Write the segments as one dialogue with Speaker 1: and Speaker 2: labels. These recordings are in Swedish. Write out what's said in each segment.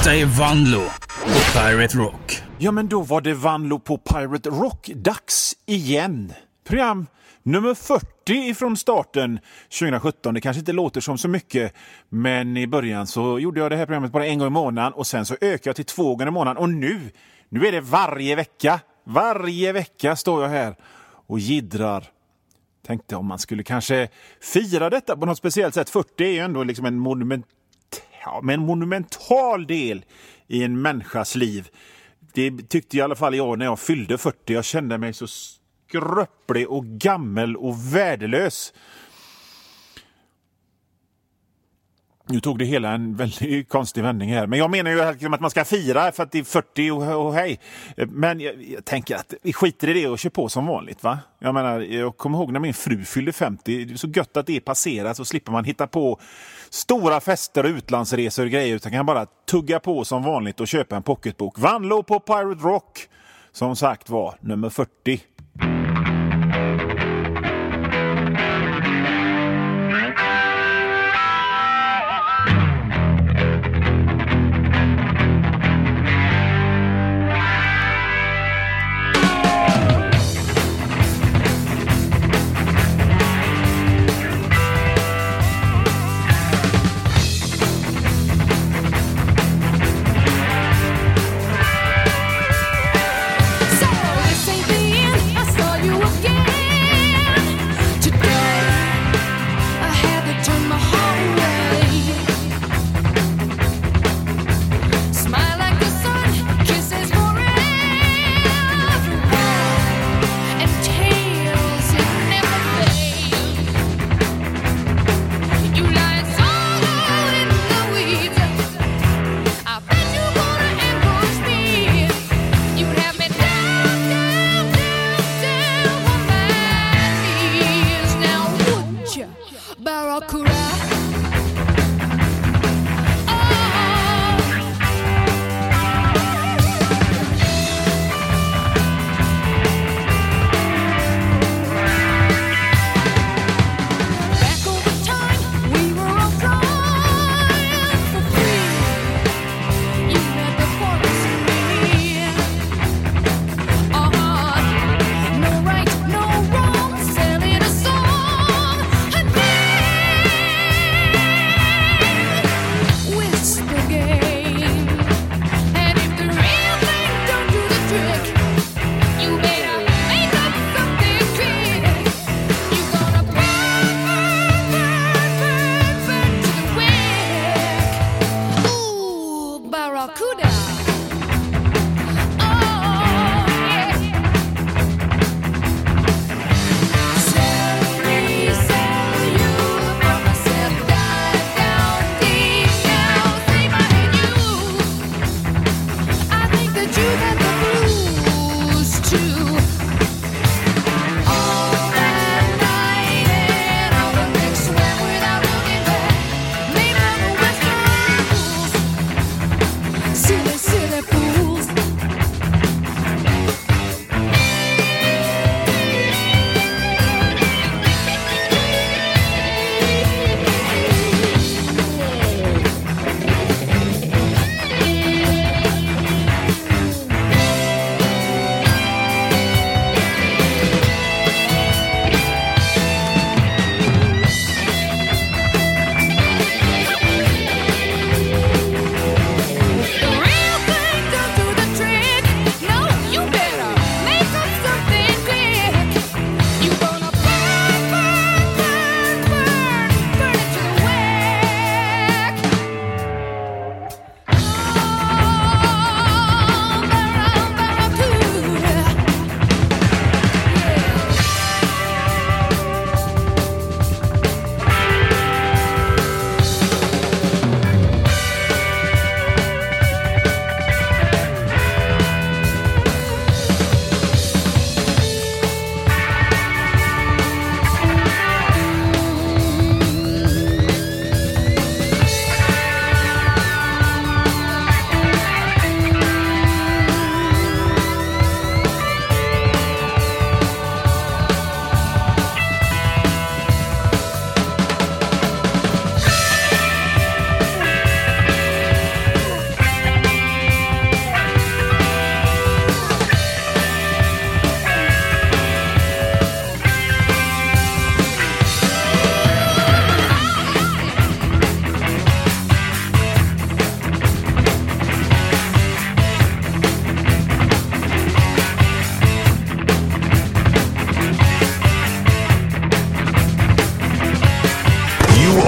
Speaker 1: Detta är Vanlo på Pirate Rock.
Speaker 2: Ja, men då var det Vanlo på Pirate Rock. Dags igen. Program nummer 40 ifrån starten 2017. Det kanske inte låter som så mycket, men i början så gjorde jag det här programmet bara en gång i månaden och sen så ökade jag till 2 gånger i månaden. Och nu är det varje vecka. Varje vecka står jag här och jiddrar. Tänkte om man skulle kanske fira detta på något speciellt sätt. 40 är ju ändå liksom en monumental del i en människas liv. Det tyckte i alla fall jag när jag fyllde 40. Jag kände mig så skröplig och gammel och värdelös. Nu tog det hela en väldigt konstig vändning här. Men jag menar ju att man ska fira för att det är 40 och hej. Men jag tänker att vi skiter i det och kör på som vanligt, va? Jag menar, jag kommer ihåg när min fru fyllde 50. Det är så gött att det är passerat, så slipper man hitta på stora fester och utlandsresor och grejer. Utan kan bara tugga på som vanligt och köpa en pocketbok. Vanlo på Pirate Rock, som sagt var nummer 40.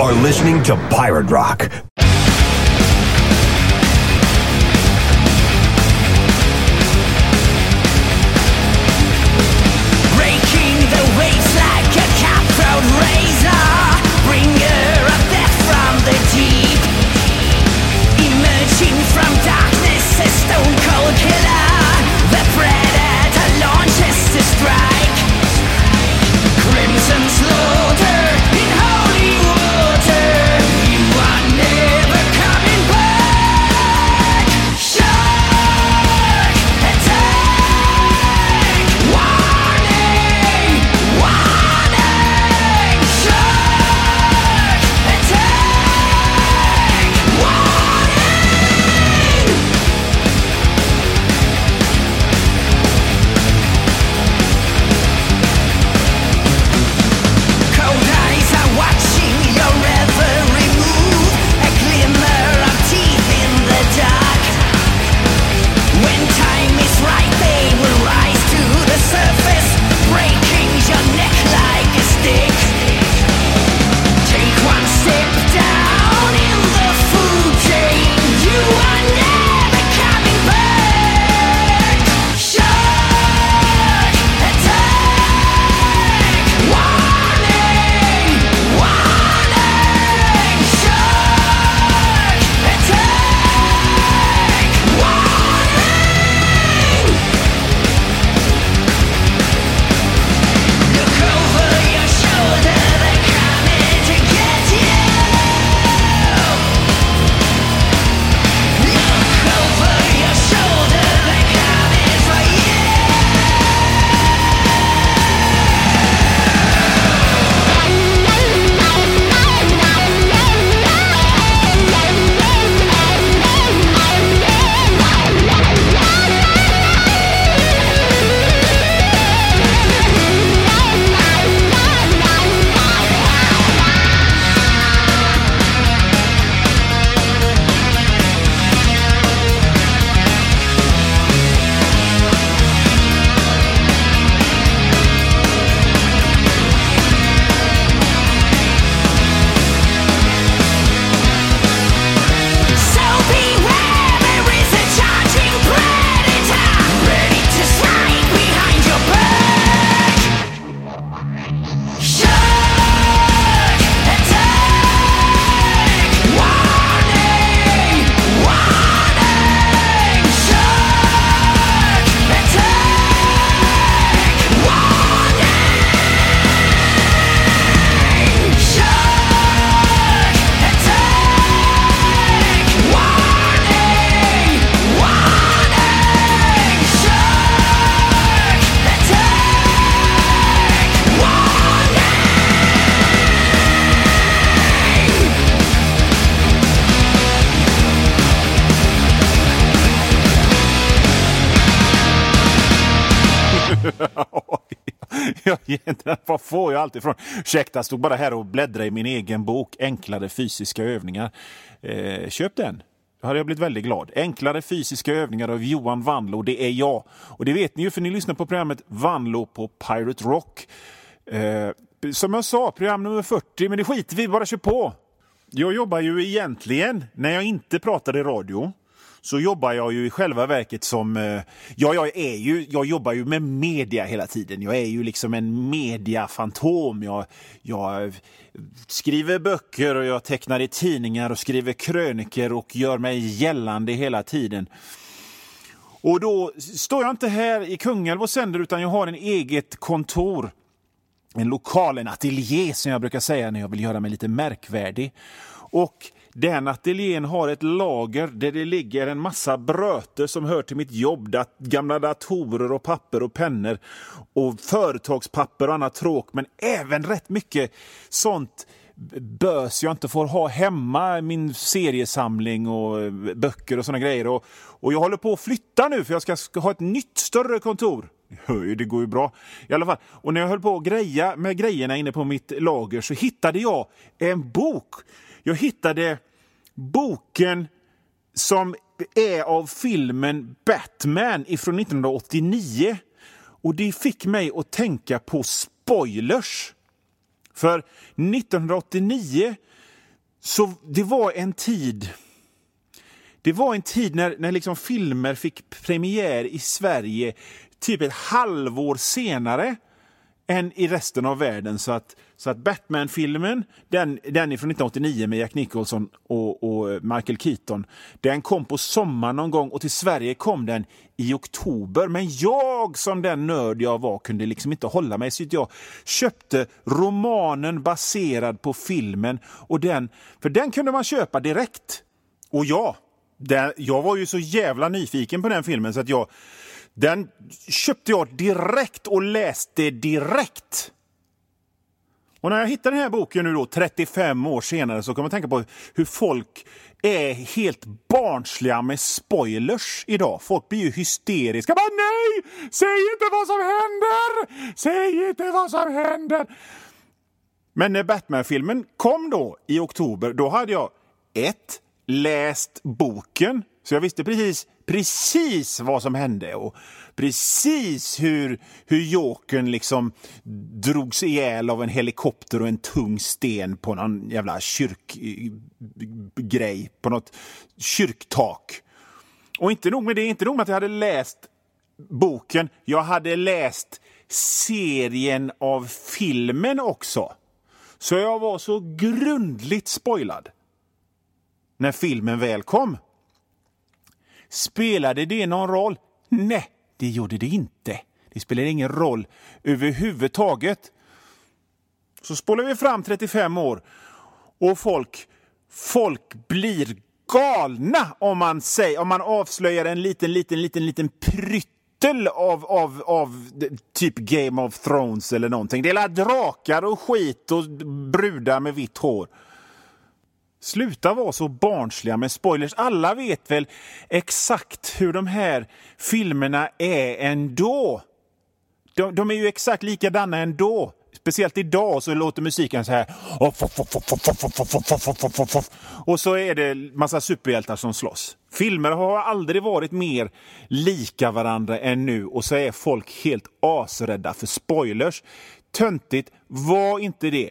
Speaker 3: are listening to Pirate Rock.
Speaker 4: Breaking the waves like a cutthroat razor, bringer of death from the deep. Emerging from darkness, a stone cold killer. The predator launches to strike. Crimson slaughter in holy water. You are never coming back. Shark attack! Warning! Warning! Shark attack! Warning! Cold eyes are watching your every move. A glimmer of teeth in the dark. When time is right, they will rise to the surface, breaking your neck like a stick. Take one step down in the food chain. You are never coming back. Shark attack! Warning! Warning! Shark attack! Warning! Look over your shoulder, they're coming to get you. Look over your shoulder, they're coming for you. So beware, there is a charging predator, ready to strike behind your back. Shark attack! Warning! Warning! Shark attack! Warning! Shark attack! Warning! Warning! Shark attack!
Speaker 2: Vad får jag alltid ifrån? Ursäkta, stod bara här och bläddrade i min egen bok Enklare fysiska övningar. Köp den. Då hade jag blivit väldigt glad. Enklare fysiska övningar av Johan Vanlo, det är jag. Och det vet ni ju, för ni lyssnar på programmet Vanlo på Pirate Rock. Som jag sa, program nummer 40, men det skiter vi, bara kör på. Jag jobbar ju egentligen, när jag inte pratar i radio, så jobbar jag ju i själva verket som... jag jobbar ju med media hela tiden. Jag är ju liksom en mediafantom. Jag skriver böcker och jag tecknar i tidningar och skriver kröniker och gör mig gällande hela tiden. Och då står jag inte här i Kungälv och sänder, utan jag har en eget kontor. En lokal, en ateljé som jag brukar säga när jag vill göra mig lite märkvärdig. Och den ateljén har ett lager där det ligger en massa bröter som hör till mitt jobb. Gamla datorer och papper och pennor och företagspapper och annat tråk. Men även rätt mycket sånt bös jag inte får ha hemma. Min seriesamling och böcker och såna grejer. Och jag håller på att flytta nu, för jag ska ha ett nytt större kontor. Det går ju bra i alla fall. Och när jag höll på att greja med grejerna inne på mitt lager så hittade jag en bok. Jag hittade boken som är av filmen Batman ifrån 1989. Och det fick mig att tänka på spoilers. För 1989 Så det var en tid när liksom filmer fick premiär i Sverige typ ett halvår senare än i resten av världen. Så att Batman-filmen, den är från 1989 med Jack Nicholson och Michael Keaton, den kom på sommaren någon gång och till Sverige kom den i oktober. Men jag som den nörd jag var kunde liksom inte hålla mig, så jag köpte romanen baserad på filmen, och för den kunde man köpa direkt. Och jag var ju så jävla nyfiken på den filmen så att den köpte jag direkt och läste direkt. Och när jag hittade den här boken nu då 35 år senare, så kan man tänka på hur folk är helt barnsliga med spoilers idag. Folk blir ju hysteriska. Bara, nej! Säg inte vad som händer! Säg inte vad som händer! Men när Batman-filmen kom då i oktober, då hade jag läst boken. Så jag visste precis vad som hände och precis hur Jokern liksom drogs ihjäl av en helikopter och en tung sten på någon jävla kyrkgrej, på något kyrktak. Och inte nog med det, inte nog med att jag hade läst boken, jag hade läst serien av filmen också. Så jag var så grundligt spoilad när filmen väl kom. Spelade det någon roll? Nej, det gjorde det inte. Det spelade ingen roll överhuvudtaget. Så spolar vi fram 35 år och folk blir galna om man avslöjar en liten pryttel av typ Game of Thrones eller någonting. Det är drakar och skit och brudar med vitt hår. Sluta vara så barnsliga med spoilers. Alla vet väl exakt hur de här filmerna är ändå. De är ju exakt likadana ändå. Speciellt idag så låter musiken så här. Och så är det massa superhjältar som slåss. Filmer har aldrig varit mer lika varandra än nu. Och så är folk helt asrädda för spoilers. Töntigt, var inte det.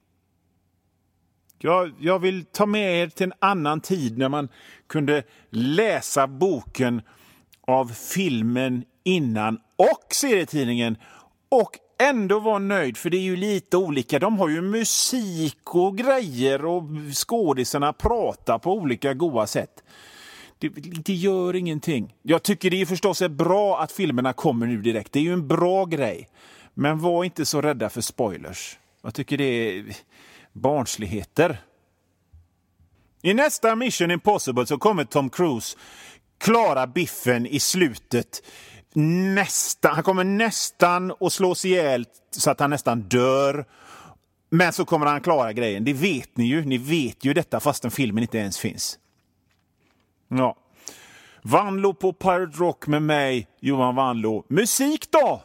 Speaker 2: Jag vill ta med er till en annan tid när man kunde läsa boken av filmen innan och serietidningen och ändå vara nöjd, för det är ju lite olika. De har ju musik och grejer och skådisarna pratar på olika goda sätt. Det gör ingenting. Jag tycker det är förstås bra att filmerna kommer nu direkt. Det är ju en bra grej. Men var inte så rädda för spoilers. Jag tycker det är barnsligheter. I nästa Mission Impossible så kommer Tom Cruise klara biffen i slutet. Han kommer nästan att slås ihjäl så att han nästan dör. Men så kommer han klara grejen. Det vet ni ju. Ni vet ju detta fastän filmen inte ens finns. Ja. Vanlo på Pirate Rock med mig, Johan Vanlo. Musik då!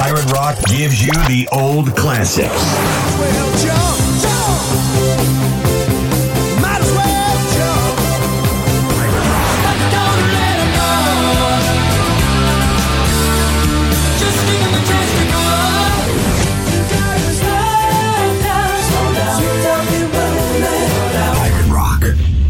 Speaker 3: Pirate Rock gives you the old classics.
Speaker 5: Well, jump, jump. Might as well jump. But don't let 'em know. Just give 'em a chance to go. You gotta slow down, slow down. Sweet talking moment.
Speaker 3: Pirate Rock.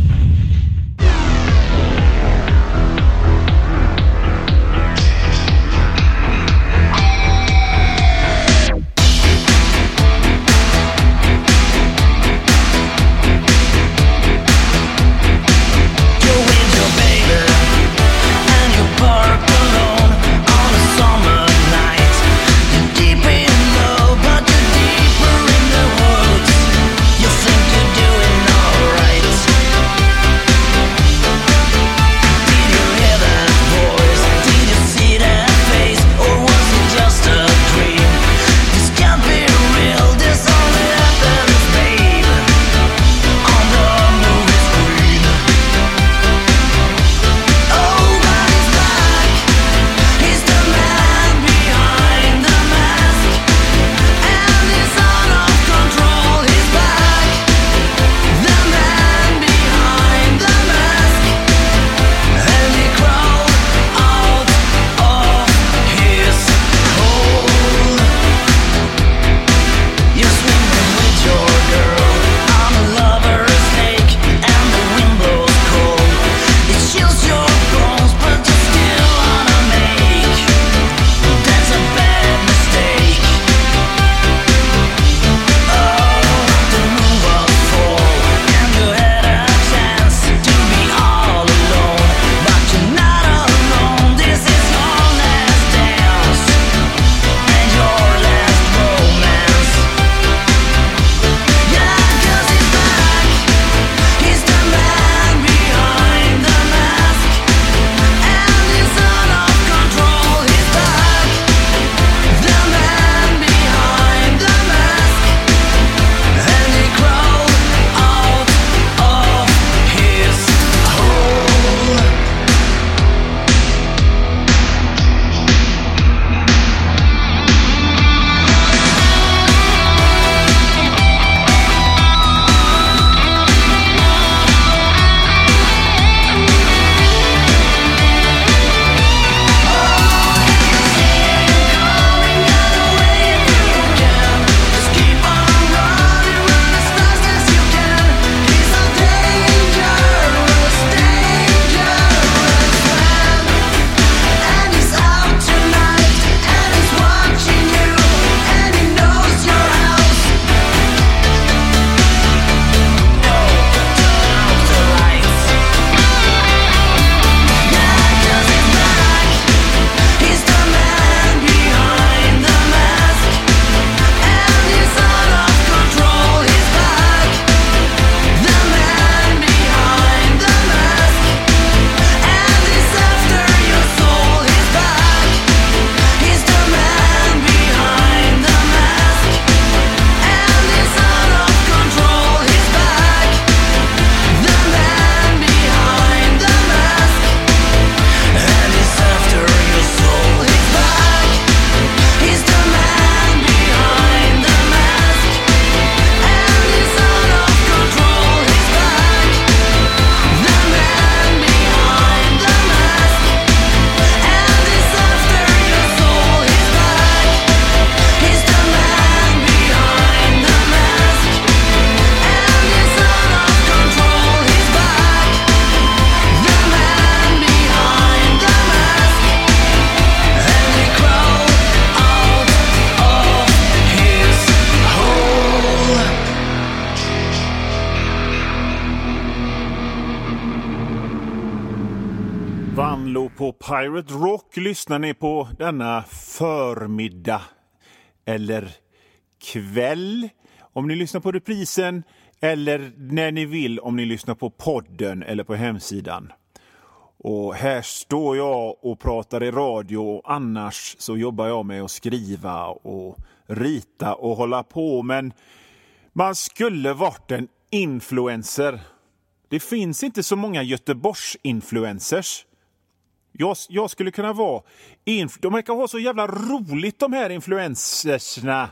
Speaker 2: Vanlo på Pirate Rock lyssnar ni på denna förmiddag eller kväll om ni lyssnar på reprisen eller när ni vill om ni lyssnar på podden eller på hemsidan. Och här står jag och pratar i radio och annars så jobbar jag med att skriva och rita och hålla på, men man skulle varit en influencer. Det finns inte så många Göteborgs-influencers. Jag skulle kunna vara... De verkar ha så jävla roligt, de här influencersna.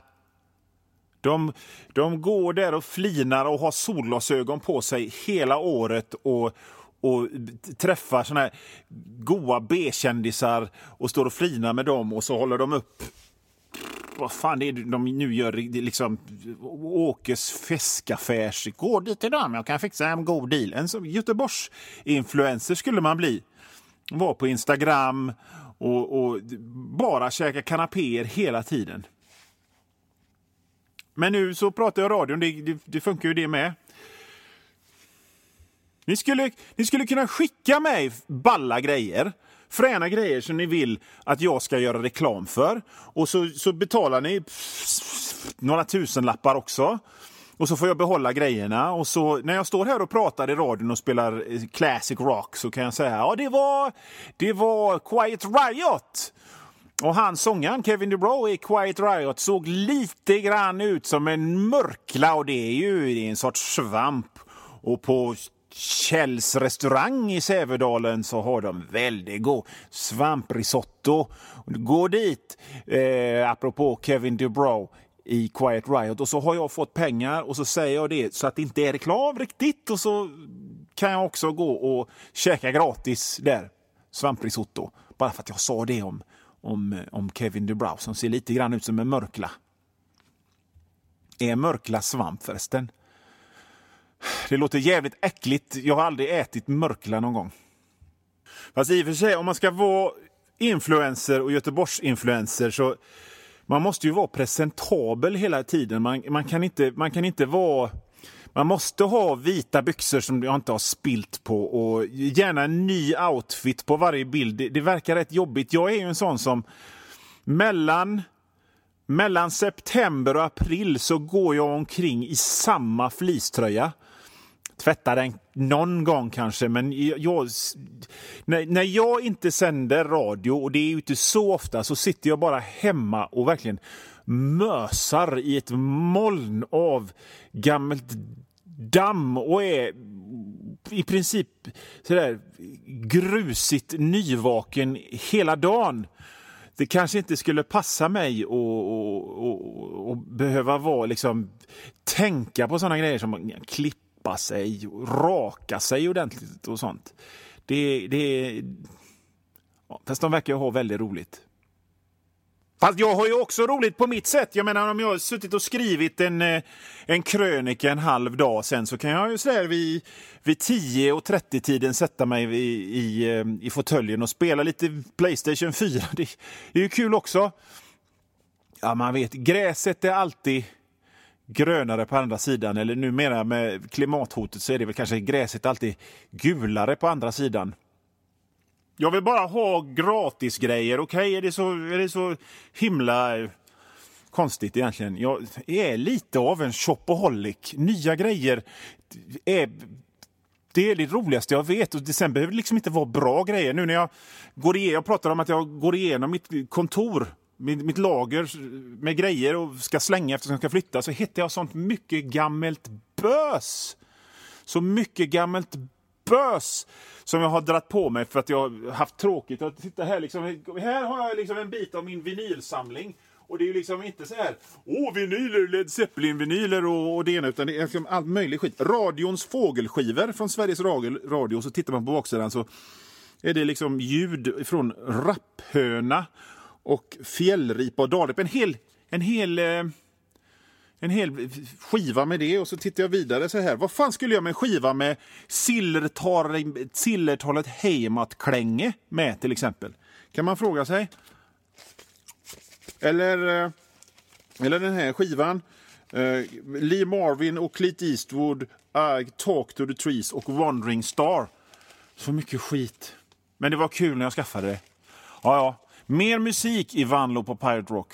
Speaker 2: De går där och flinar och har solglasögon på sig hela året och träffar såna här goa B-kändisar och står och flinar med dem, och så håller de upp... Vad fan det är de nu gör, liksom Åkes fiskaffärs. Gå dit till dem, jag kan fixa en god deal. En som Göteborgs influencer skulle man bli. Var på Instagram och bara käka kanapéer hela tiden. Men nu så pratar jag radion, det funkar ju det med. Ni skulle kunna skicka mig balla grejer. Fräna grejer som ni vill att jag ska göra reklam för. Och så betalar ni några tusenlappar också. Och så får jag behålla grejerna. Och så när jag står här och pratar i radion och spelar classic rock, så kan jag säga, ja, det var Quiet Riot. Och han sångaren Kevin DuBrow i Quiet Riot såg lite grann ut som en mörkla, och det är en sorts svamp. Och på Kjells restaurang i Sävedalen så har de väldigt god svamprisotto. Gå dit, apropå Kevin DuBrow i Quiet Riot, och så har jag fått pengar och så säger jag det så att det inte är reklam riktigt, och så kan jag också gå och käka gratis där, svamprisotto, bara för att jag sa det om Kevin DuBrow som ser lite grann ut som en mörkla. Är mörkla svamp förresten? Det låter jävligt äckligt. Jag har aldrig ätit mörkla någon gång. Fast i och för sig, om man ska vara influencer och Göteborgs-influencer, så man måste ju vara presentabel hela tiden. Man kan inte vara... Man måste ha vita byxor som jag inte har spilt på, och gärna en ny outfit på varje bild. Det verkar rätt jobbigt. Jag är ju en sån som mellan september och april så går jag omkring i samma fleecetröja. Tvättar den någon gång kanske, men när jag inte sänder radio, och det är ju inte så ofta, så sitter jag bara hemma och verkligen mösar i ett moln av gammalt damm och är i princip sådär grusigt nyvaken hela dagen. Det kanske inte skulle passa mig och behöva vara liksom, tänka på sådana grejer som klippa sig, raka sig ordentligt och sånt. Fast de verkar ju ha väldigt roligt. Fast jag har ju också roligt på mitt sätt. Jag menar, om jag har suttit och skrivit en krönika en halv dag sen, så kan jag ju sådär vid 10:30-tiden sätta mig i fåtöljen och spela lite PlayStation 4. Det är ju kul också. Ja, man vet, gräset är alltid grönare på andra sidan. Eller numera med klimathotet så är det väl kanske gräset alltid gulare på andra sidan. Jag vill bara ha gratis grejer. Okej, är det så himla konstigt egentligen? Jag är lite av en shopaholic. Nya grejer är det roligaste jag vet. Och sen behöver det liksom inte vara bra grejer. Nu när jag pratar om att jag går igenom mitt kontor, mitt lager med grejer och ska slänga eftersom jag ska flytta, så hittar jag sånt mycket gammalt bös. Så mycket gammalt bös som jag har dratt på mig för att jag har haft tråkigt. Att titta här, liksom, här har jag liksom en bit av min vinylsamling, och det är ju liksom inte så här vinyler, Led Zeppelin-vinyler och det ena, utan det är liksom allt möjligt skit. Radions fågelskivor från Sveriges Radio, så tittar man på baksidan så är det liksom ljud från rapphöna och fjällripa och dalrep. En hel skiva med det, och så tittar jag vidare så här. Vad fan skulle jag med en skiva med sillertalet Heimat-klänge med till exempel? Kan man fråga sig. Eller den här skivan. Lee Marvin och Clint Eastwood, I Talk to the Trees och Wandering Star. Så mycket skit. Men det var kul när jag skaffade det. Ja. Mer musik i Vanlo på Pirate Rock.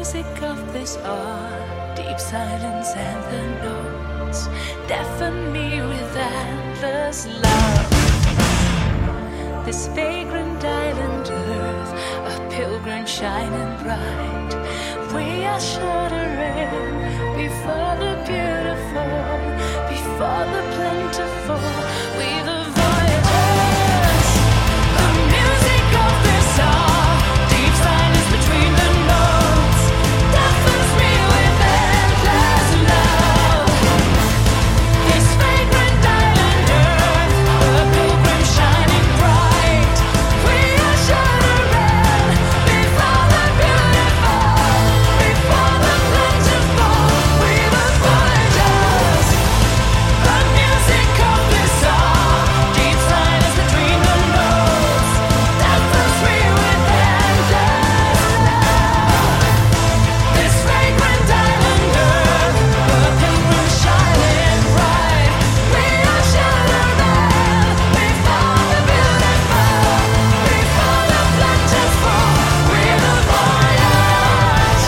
Speaker 5: music of this art, deep silence and the notes deafen me with endless love. This vagrant island earth, a pilgrim shining bright, we are shuddering before the beautiful, before the plentiful, we the voyagers. The music of this art, deep silence between the notes, deafens me with endless love. This vagrant island earth, a pilgrim shining bright, we are shuddering before the beautiful, before the plentiful, we the voyagers. The music of this art, deep silence between the notes, deafens me with endless love. This fragrant island earth, a pilgrim shining bright, we are shuddering before the beautiful, before the plentiful, we the voyagers.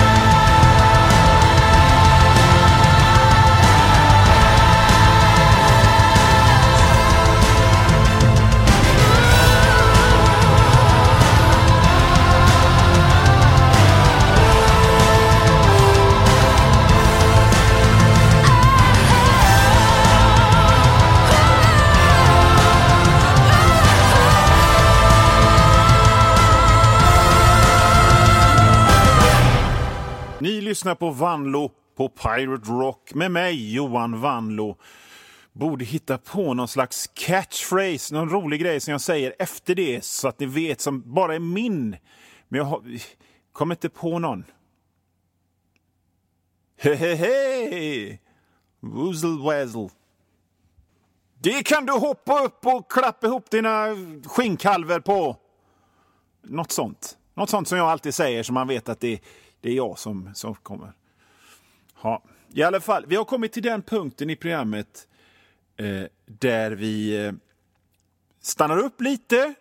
Speaker 2: Ni lyssnar på Vanlo på Pirate Rock med mig, Johan Vanlo. Borde hitta på någon slags catchphrase, någon rolig grej som jag säger efter det så att ni vet, som bara är min. Men jag kommer inte på någon. Hehehe! Woozle wazzle. Det kan du hoppa upp och klappa ihop dina skinnkalver på. Något sånt. Något sånt som jag alltid säger, så man vet att det är jag som kommer. Ja, i alla fall, vi har kommit till den punkten i programmet där vi stannar upp lite,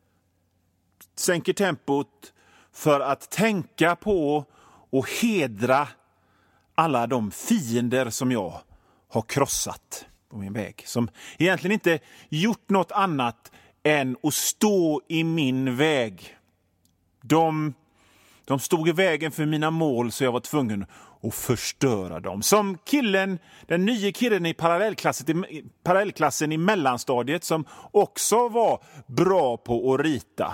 Speaker 2: sänker tempot för att tänka på och hedra alla de fiender som jag har krossat på min väg. Som egentligen inte gjort något annat än att stå i min väg. De stod i vägen för mina mål, så jag var tvungen att förstöra dem. Som den nya killen i parallellklassen i mellanstadiet som också var bra på att rita.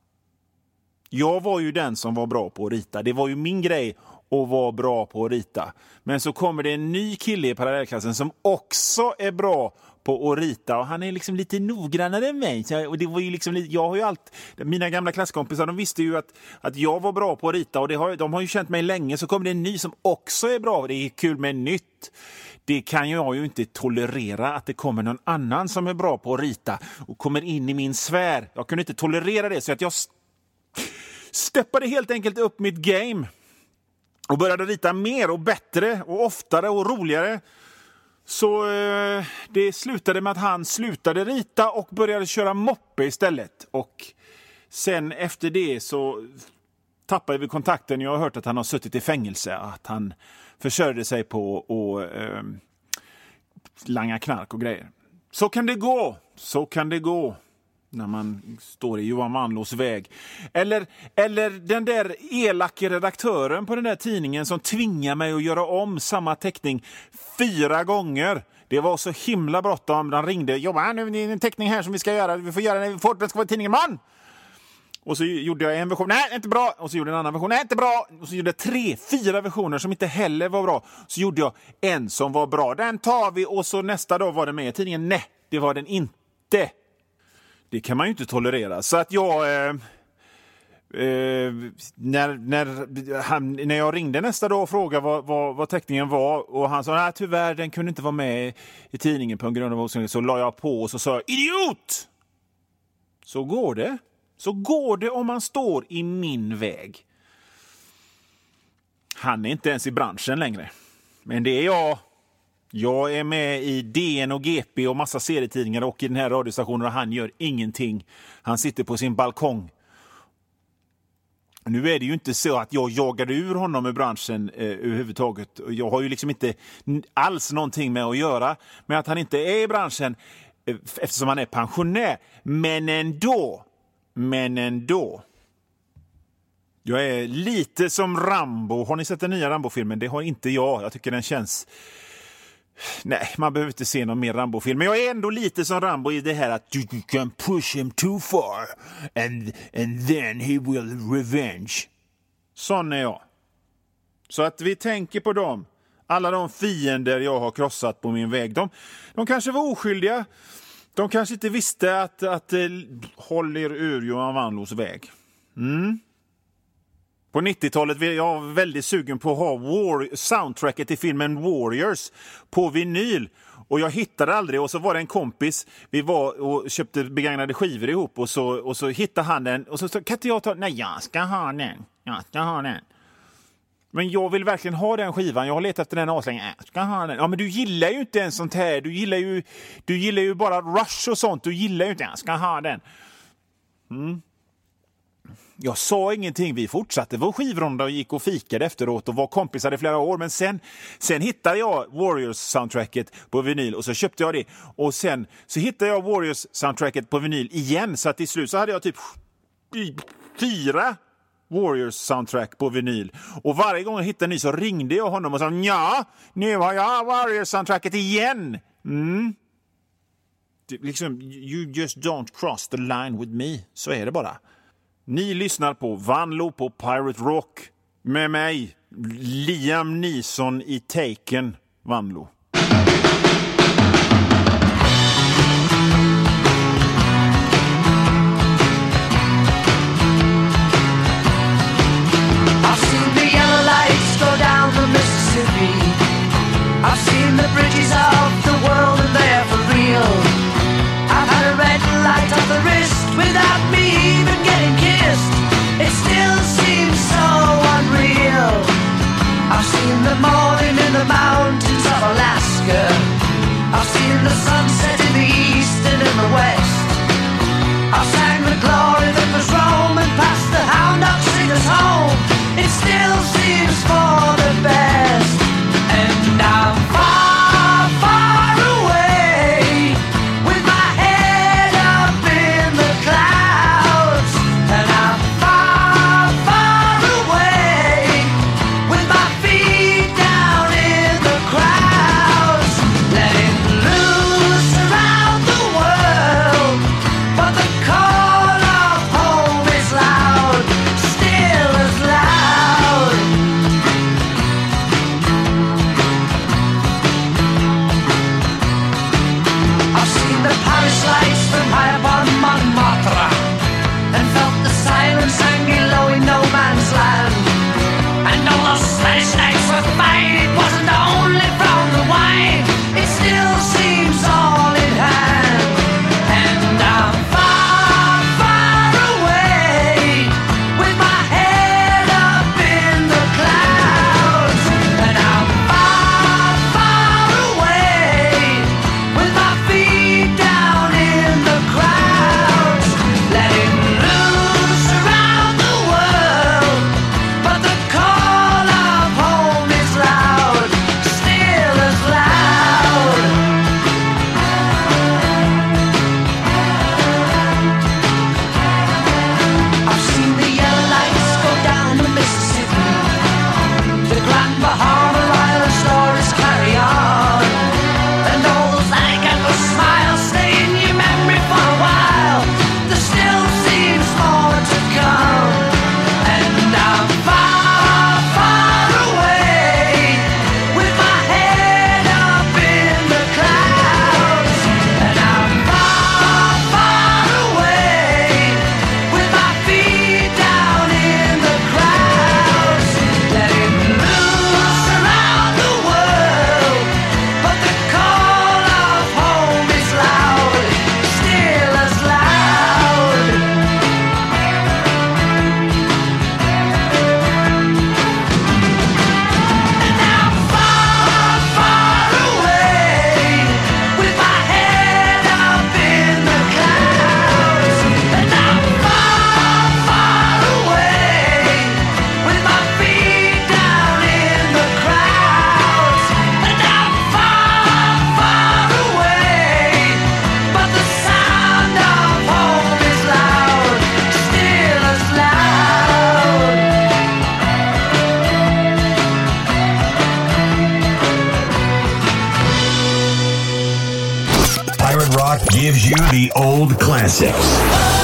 Speaker 2: Jag var ju den som var bra på att rita. Det var ju min grej att vara bra på att rita. Men så kommer det en ny kille i parallellklassen som också är bra på att rita, och han är liksom lite noggrannare än mig. Och det var ju liksom, jag har ju mina gamla klasskompisar, de visste ju att jag var bra på att rita, och de har ju känt mig länge. Så kommer det en ny som också är bra. Det är kul med nytt. Det kan jag ju inte tolerera, att det kommer någon annan som är bra på att rita och kommer in i min sfär. Jag kunde inte tolerera det, så att jag steppade helt enkelt upp mitt game och började rita mer och bättre och oftare och roligare. Så det slutade med att han slutade rita och började köra moppe istället. Och sen efter det så tappade vi kontakten. Jag har hört att han har suttit i fängelse. Att han försörjde sig på att langa knark och grejer. Så kan det gå. Så kan det gå när man står i Johan Vanlos väg. Eller den där elaka redaktören på den där tidningen som tvingar mig att göra om samma teckning 4 gånger. Det var så himla bråttom. De ringde. Johan, nu är det en teckning här som vi ska göra. Vi får göra den. Den ska vara i tidningen imorgon. Och så gjorde jag en version. Nej, inte bra. Och så gjorde jag en annan version. Nej, inte bra. Och så gjorde jag 3-4 versioner som inte heller var bra. Så gjorde jag en som var bra. Den tar vi. Och så nästa dag var det med i tidningen. Nej, det var den inte. Det kan man ju inte tolerera. Så att jag... när jag ringde nästa dag och frågade vad teckningen var, och han sa nej, tyvärr, den kunde inte vara med i tidningen på grund av, så la jag på och så sa jag, idiot! Så går det. Så går det om man står i min väg. Han är inte ens i branschen längre. Men det är jag. Jag är med i DN och GP och massa serietidningar och i den här radiostationen, och han gör ingenting. Han sitter på sin balkong Nu är det ju inte så att jag jagade ur honom i branschen överhuvudtaget. Jag har ju liksom inte alls någonting med att göra med att han inte är i branschen eftersom han är pensionär. Men ändå. Jag är lite som Rambo. Har ni sett den nya Rambo-filmen? Det har inte jag. Jag tycker den känns... Nej, man behöver inte se någon mer Rambo-film. Men jag är ändå lite som Rambo i det här att you can push him too far and then he will revenge. Sån är jag. Så att vi tänker på dem. Alla de fiender jag har krossat på min väg. De kanske var oskyldiga. De kanske inte visste att håll er ur Johan Wanlos väg. På 90-talet var jag väldigt sugen på att ha soundtracket till filmen Warriors på vinyl. Och jag hittade aldrig, och så var det en kompis, vi var och köpte begagnade skivor ihop och så hittade han den. Och så kan inte jag ta, nej jag ska ha den. Men jag vill verkligen ha den skivan, jag har letat efter den aslänge, jag ska ha den. Ja men du gillar ju inte en sånt här, du gillar ju bara Rush och sånt, du gillar ju inte, jag ska ha den. Jag sa ingenting, vi fortsatte vår skivrunda och gick och fikade efteråt och var kompisar i flera år. Men sen hittade jag Warriors-soundtracket på vinyl och så köpte jag det. Och sen så hittade jag Warriors-soundtracket på vinyl igen. Så att till slut så hade jag typ 4 Warriors-soundtrack på vinyl. Och varje gång jag hittade en ny så ringde jag honom och sa ja, nu har jag Warriors-soundtracket igen. Liksom, you just don't cross the line with me. Så är det bara. Ni lyssnar på Vanlo på Pirate Rock med mig, Liam Neeson i Taken, Vanlo.
Speaker 4: I've seen the yellow lights go down the Mississippi. I've seen the bridges of the world and they're for real. I've had a red light on the wrist without me even getting kissed. It still seems so unreal. I've seen the morning in the mountains of Alaska. I've seen the sunset in the east and in the west. I've sang the glory that was roaming past the hound dog singers home. It still seems for the best. And I'm far, far away with my head up in the clouds. And I'm far, far away with my feet down in the crowds. Letting loose around the world, but the call of home is loud, still as loud. I've seen the Paris lights from high upon Montmartre and felt the silence hanging low in no man's land. And all those Spanish nights were fine, it wasn't only from the wine, it still seems all in hand. And I'm far, far away with my head up in the clouds. And I'm far, far away with my feet down in the crowds. Letting loose around the world, but the call of home is loud, still as loud. I've seen the yellow lights go down the Mississippi. The Grand Bahama Island stories carry on. And all those alligator smiles stay in your memory for a while. There still seems more to come. And I'm far, far away with my head up in the clouds. And I'm far, far away with my feet down in the crowds. Letting loose
Speaker 3: gives you the old classics.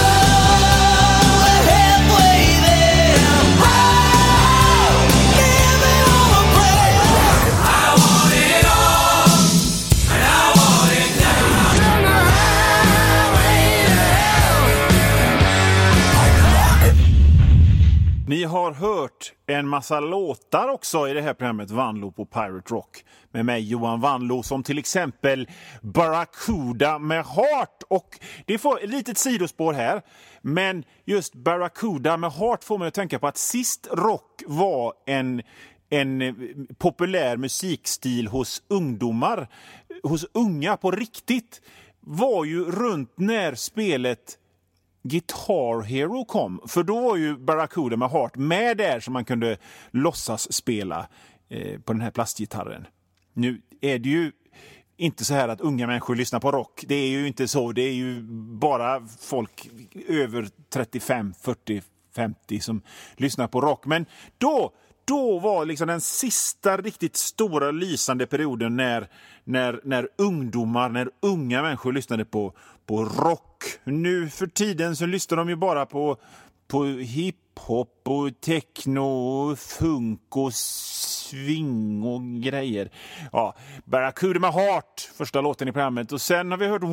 Speaker 2: Ni har hört en massa låtar också i det här programmet Vanlo på Pirate Rock med mig Johan Vanlo, som till exempel Barracuda med Heart. Och det får ett litet sidospår här, men just Barracuda med Heart får mig att tänka på att sist rock var en populär musikstil hos ungdomar, hos unga på riktigt, var ju runt när spelet Guitar Hero kom. För då var ju Barracuda med Heart med där som man kunde låtsas spela på den här plastgitarren. Nu är det ju inte så här att unga människor lyssnar på rock. Det är ju inte så. Det är ju bara folk över 35, 40, 50 som lyssnar på rock. Men då var liksom den sista riktigt stora lysande perioden när unga människor lyssnade på rock. Nu för tiden så lyssnar de ju bara på hiphop och techno och funk och swing och grejer. Ja, Barracuda med Heart, första låten i programmet. Och sen har vi hört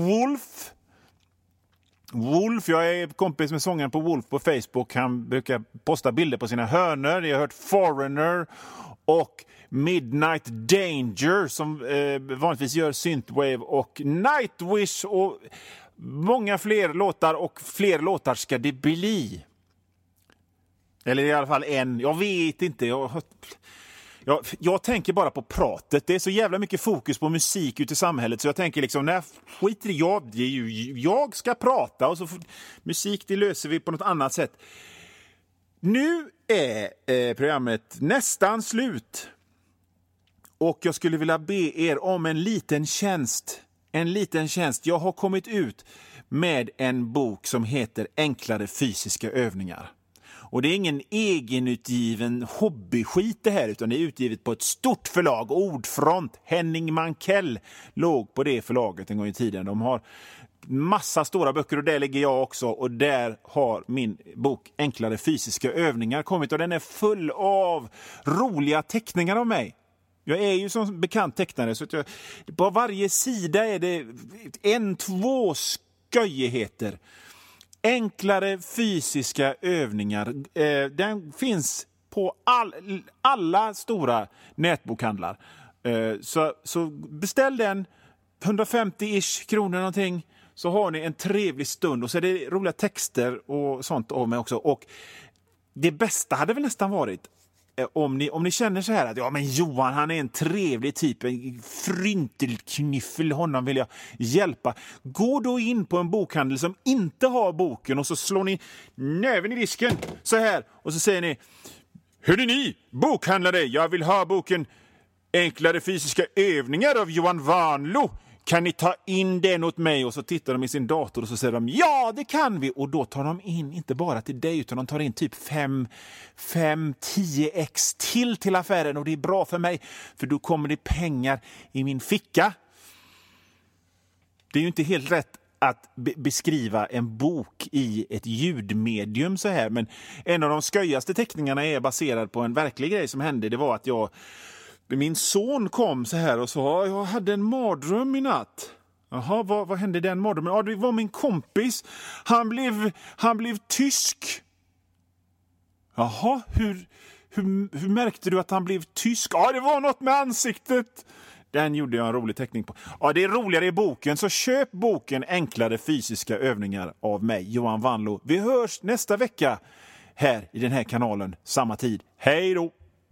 Speaker 2: Wolf, jag är kompis med sångaren på Wolf på Facebook. Han brukar posta bilder på sina hönor. Jag har hört Foreigner och Midnight Danger som vanligtvis gör synthwave, och Nightwish och många fler låtar, och fler låtar ska det bli. Eller i alla fall en, jag vet inte. Jag tänker bara på pratet. Det är så jävla mycket fokus på musik ute i samhället, så jag tänker liksom, när skiter jag ska prata, och så musik, det löser vi på något annat sätt. Nu är programmet nästan slut. Och jag skulle vilja be er om en liten tjänst. Jag har kommit ut med en bok som heter Enklare fysiska övningar. Och det är ingen egenutgiven hobbyskit det här, utan det är utgivet på ett stort förlag, Ordfront. Henning Mankell låg på det förlaget en gång i tiden. De har massa stora böcker, och där ligger jag också, och där har min bok Enklare fysiska övningar kommit, och den är full av roliga teckningar av mig. Jag är ju som bekant tecknare, så att på varje sida är det 1-2 sköjigheter. Enklare fysiska övningar. Den finns på alla stora nätbokhandlar. Så beställ den, 150-ish kronor någonting, så har ni en trevlig stund. Och så är det roliga texter och sånt av mig också. Och det bästa hade väl nästan varit om ni känner så här att ja, men Johan, han är en trevlig typ, en fryntelknyffel, honom vill jag hjälpa. Gå då in på en bokhandel som inte har boken, och så slår ni näven i disken så här, och så säger ni: hörde ni, bokhandlare, jag vill ha boken Enklare fysiska övningar av Johan Vanlo. Kan ni ta in den åt mig? Och så tittar de i sin dator och så säger de ja, det kan vi. Och då tar de in inte bara till dig, utan de tar in typ 5-10x till affären. Och det är bra för mig, för då kommer det pengar i min ficka. Det är ju inte helt rätt att beskriva en bok i ett ljudmedium så här. Men en av de sköjaste teckningarna är baserad på en verklig grej som hände. Det var att min son kom så här och sa: jag hade en mardröm i natt. Jaha, vad hände i den mardrömmen? Ja, det var min kompis. Han blev tysk. Jaha, hur märkte du att han blev tysk? Ja, det var något med ansiktet. Den gjorde jag en rolig teckning på. Ja, det är roligare i boken, så köp boken Enklare fysiska övningar av mig, Johan Vanlo. Vi hörs nästa vecka här i den här kanalen, samma tid. Hej då!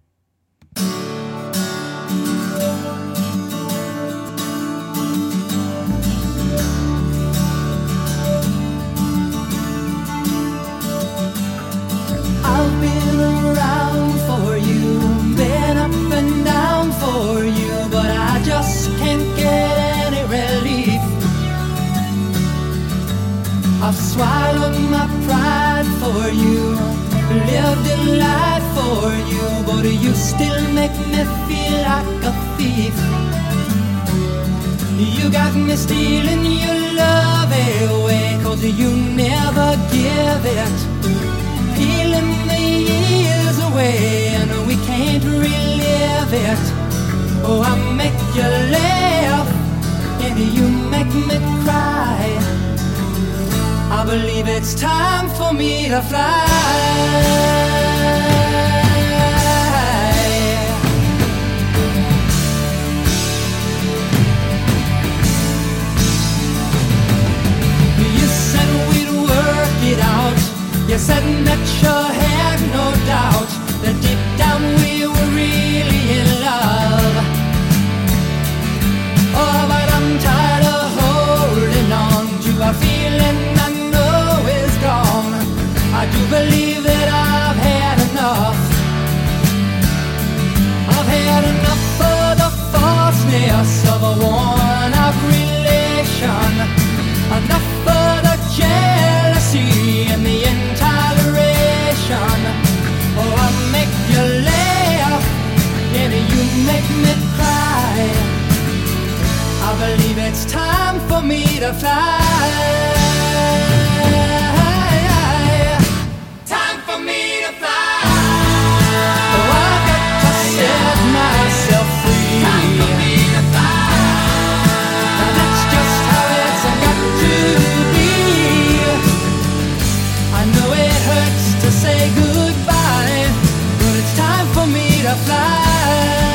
Speaker 5: I've been around for you, been up and down for you, but I just can't get any relief. I've swallowed my pride for you, lived in life for you, but you still make me feel like a thief. You got me stealing your love away, 'cause you never give it. Peeling the years away, and we can't relive it. Oh, I make you laugh, and you make me cry. I believe it's time for me to fly. You said that you had no doubt that deep down we were really in love. Oh, but I'm tired of holding on to a feeling I know is gone. I do believe that I've had enough. I've had enough of the falseness of a worn-out relation. Enough of the jealousy and the intoleration. Oh, I make you laugh and you make me cry. I believe it's time for me to fly. Time for me to fly. Oh, I've got to set myself free. Time for me to fly. Now that's just how it's got to be. I know it hurts to say goodbye, but it's time for me to fly.